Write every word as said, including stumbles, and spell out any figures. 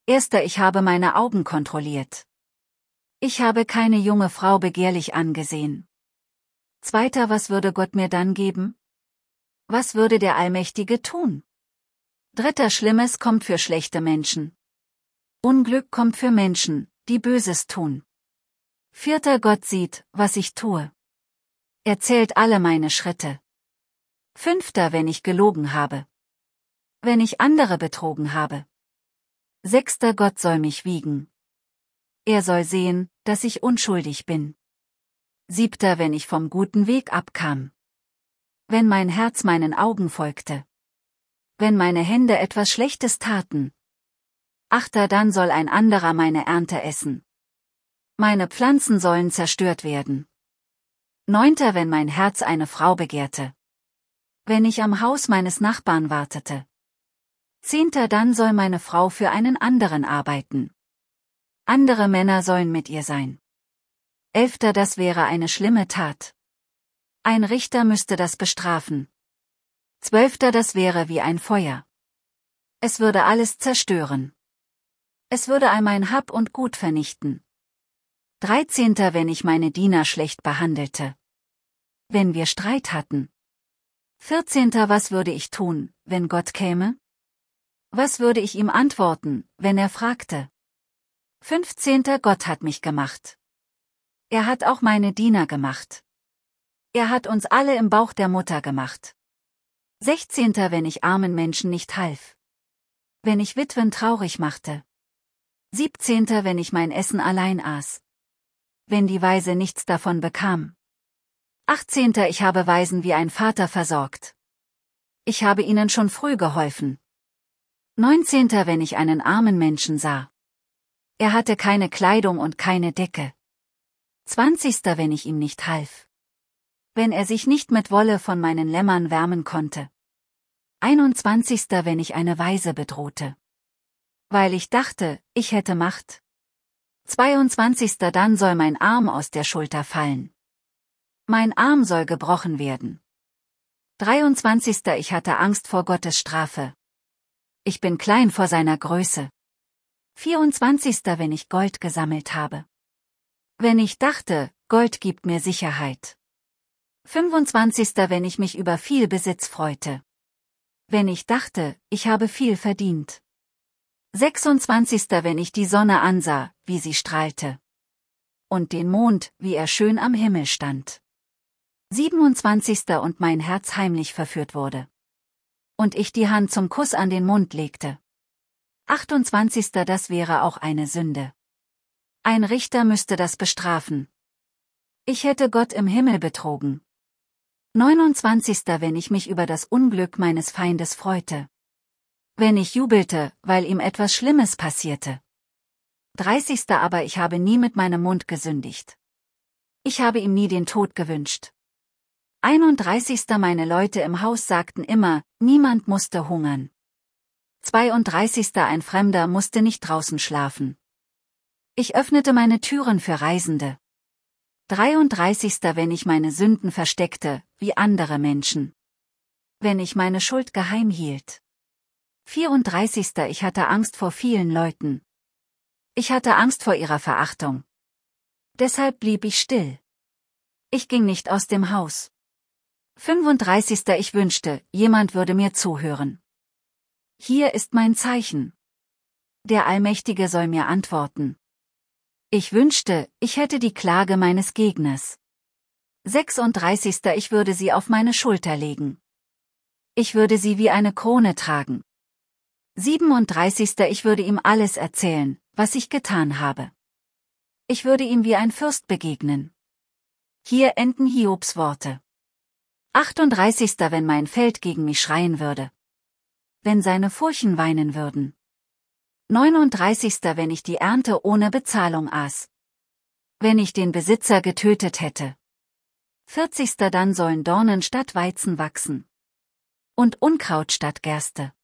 Erster, ich habe meine Augen kontrolliert. Ich habe keine junge Frau begehrlich angesehen. Zweiter, was würde Gott mir dann geben? Was würde der Allmächtige tun? Dritter, Schlimmes kommt für schlechte Menschen. Unglück kommt für Menschen, die Böses tun. Vierter, Gott sieht, was ich tue. Er zählt alle meine Schritte. Fünfter, wenn ich gelogen habe. Wenn ich andere betrogen habe. Sechster, Gott soll mich wiegen. Er soll sehen, dass ich unschuldig bin. Siebter, wenn ich vom guten Weg abkam. Wenn mein Herz meinen Augen folgte. Wenn meine Hände etwas Schlechtes taten. Achter, dann soll ein anderer meine Ernte essen. Meine Pflanzen sollen zerstört werden. Neunter, wenn mein Herz eine Frau begehrte. Wenn ich am Haus meines Nachbarn wartete. Zehnter, dann soll meine Frau für einen anderen arbeiten. Andere Männer sollen mit ihr sein. Elfter, das wäre eine schlimme Tat. Ein Richter müsste das bestrafen. Zwölfter, das wäre wie ein Feuer. Es würde alles zerstören. Es würde all mein Hab und Gut vernichten. Dreizehnter, wenn ich meine Diener schlecht behandelte. Wenn wir Streit hatten. Vierzehnter, was würde ich tun, wenn Gott käme? Was würde ich ihm antworten, wenn er fragte? Fünfzehnter, Gott hat mich gemacht. Er hat auch meine Diener gemacht. Er hat uns alle im Bauch der Mutter gemacht. Sechzehnter, wenn ich armen Menschen nicht half. Wenn ich Witwen traurig machte. Siebzehnter, wenn ich mein Essen allein aß. Wenn die Waise nichts davon bekam. Achtzehnter, ich habe Waisen wie ein Vater versorgt. Ich habe ihnen schon früh geholfen. Neunzehnter, wenn ich einen armen Menschen sah. Er hatte keine Kleidung und keine Decke. Zwanzigster, wenn ich ihm nicht half. Wenn er sich nicht mit Wolle von meinen Lämmern wärmen konnte. Einundzwanzigster, wenn ich eine Waise bedrohte. Weil ich dachte, ich hätte Macht. Zweiundzwanzigster, dann soll mein Arm aus der Schulter fallen. Mein Arm soll gebrochen werden. Dreiundzwanzigster, ich hatte Angst vor Gottes Strafe. Ich bin klein vor seiner Größe. Vierundzwanzigster, wenn ich Gold gesammelt habe. Wenn ich dachte, Gold gibt mir Sicherheit. Fünfundzwanzigster, wenn ich mich über viel Besitz freute. Wenn ich dachte, ich habe viel verdient. Sechsundzwanzigster, wenn ich die Sonne ansah, wie sie strahlte. Und den Mond, wie er schön am Himmel stand. Siebenundzwanzigster, und mein Herz heimlich verführt wurde. Und ich die Hand zum Kuss an den Mund legte. Achtundzwanzigster, das wäre auch eine Sünde. Ein Richter müsste das bestrafen. Ich hätte Gott im Himmel betrogen. Neunundzwanzigster, wenn ich mich über das Unglück meines Feindes freute. Wenn ich jubelte, weil ihm etwas Schlimmes passierte. dreißigster aber ich habe nie mit meinem Mund gesündigt. Ich habe ihm nie den Tod gewünscht. einunddreißigster meine Leute im Haus sagten immer, niemand musste hungern. zweiunddreißigster ein Fremder musste nicht draußen schlafen. Ich öffnete meine Türen für Reisende. dreiunddreißigster wenn ich meine Sünden versteckte, wie andere Menschen. Wenn ich meine Schuld geheim hielt. vierunddreißigster ich hatte Angst vor vielen Leuten. Ich hatte Angst vor ihrer Verachtung. Deshalb blieb ich still. Ich ging nicht aus dem Haus. fünfunddreißigster ich wünschte, jemand würde mir zuhören. Hier ist mein Zeichen. Der Allmächtige soll mir antworten. Ich wünschte, ich hätte die Klage meines Gegners. sechsunddreißigster ich würde sie auf meine Schulter legen. Ich würde sie wie eine Krone tragen. siebenunddreißigster ich würde ihm alles erzählen, was ich getan habe. Ich würde ihm wie ein Fürst begegnen. Hier enden Hiobs Worte. achtunddreißigster wenn mein Feld gegen mich schreien würde. Wenn seine Furchen weinen würden. neununddreißigster wenn ich die Ernte ohne Bezahlung aß. Wenn ich den Besitzer getötet hätte. vierzigster dann sollen Dornen statt Weizen wachsen. Und Unkraut statt Gerste.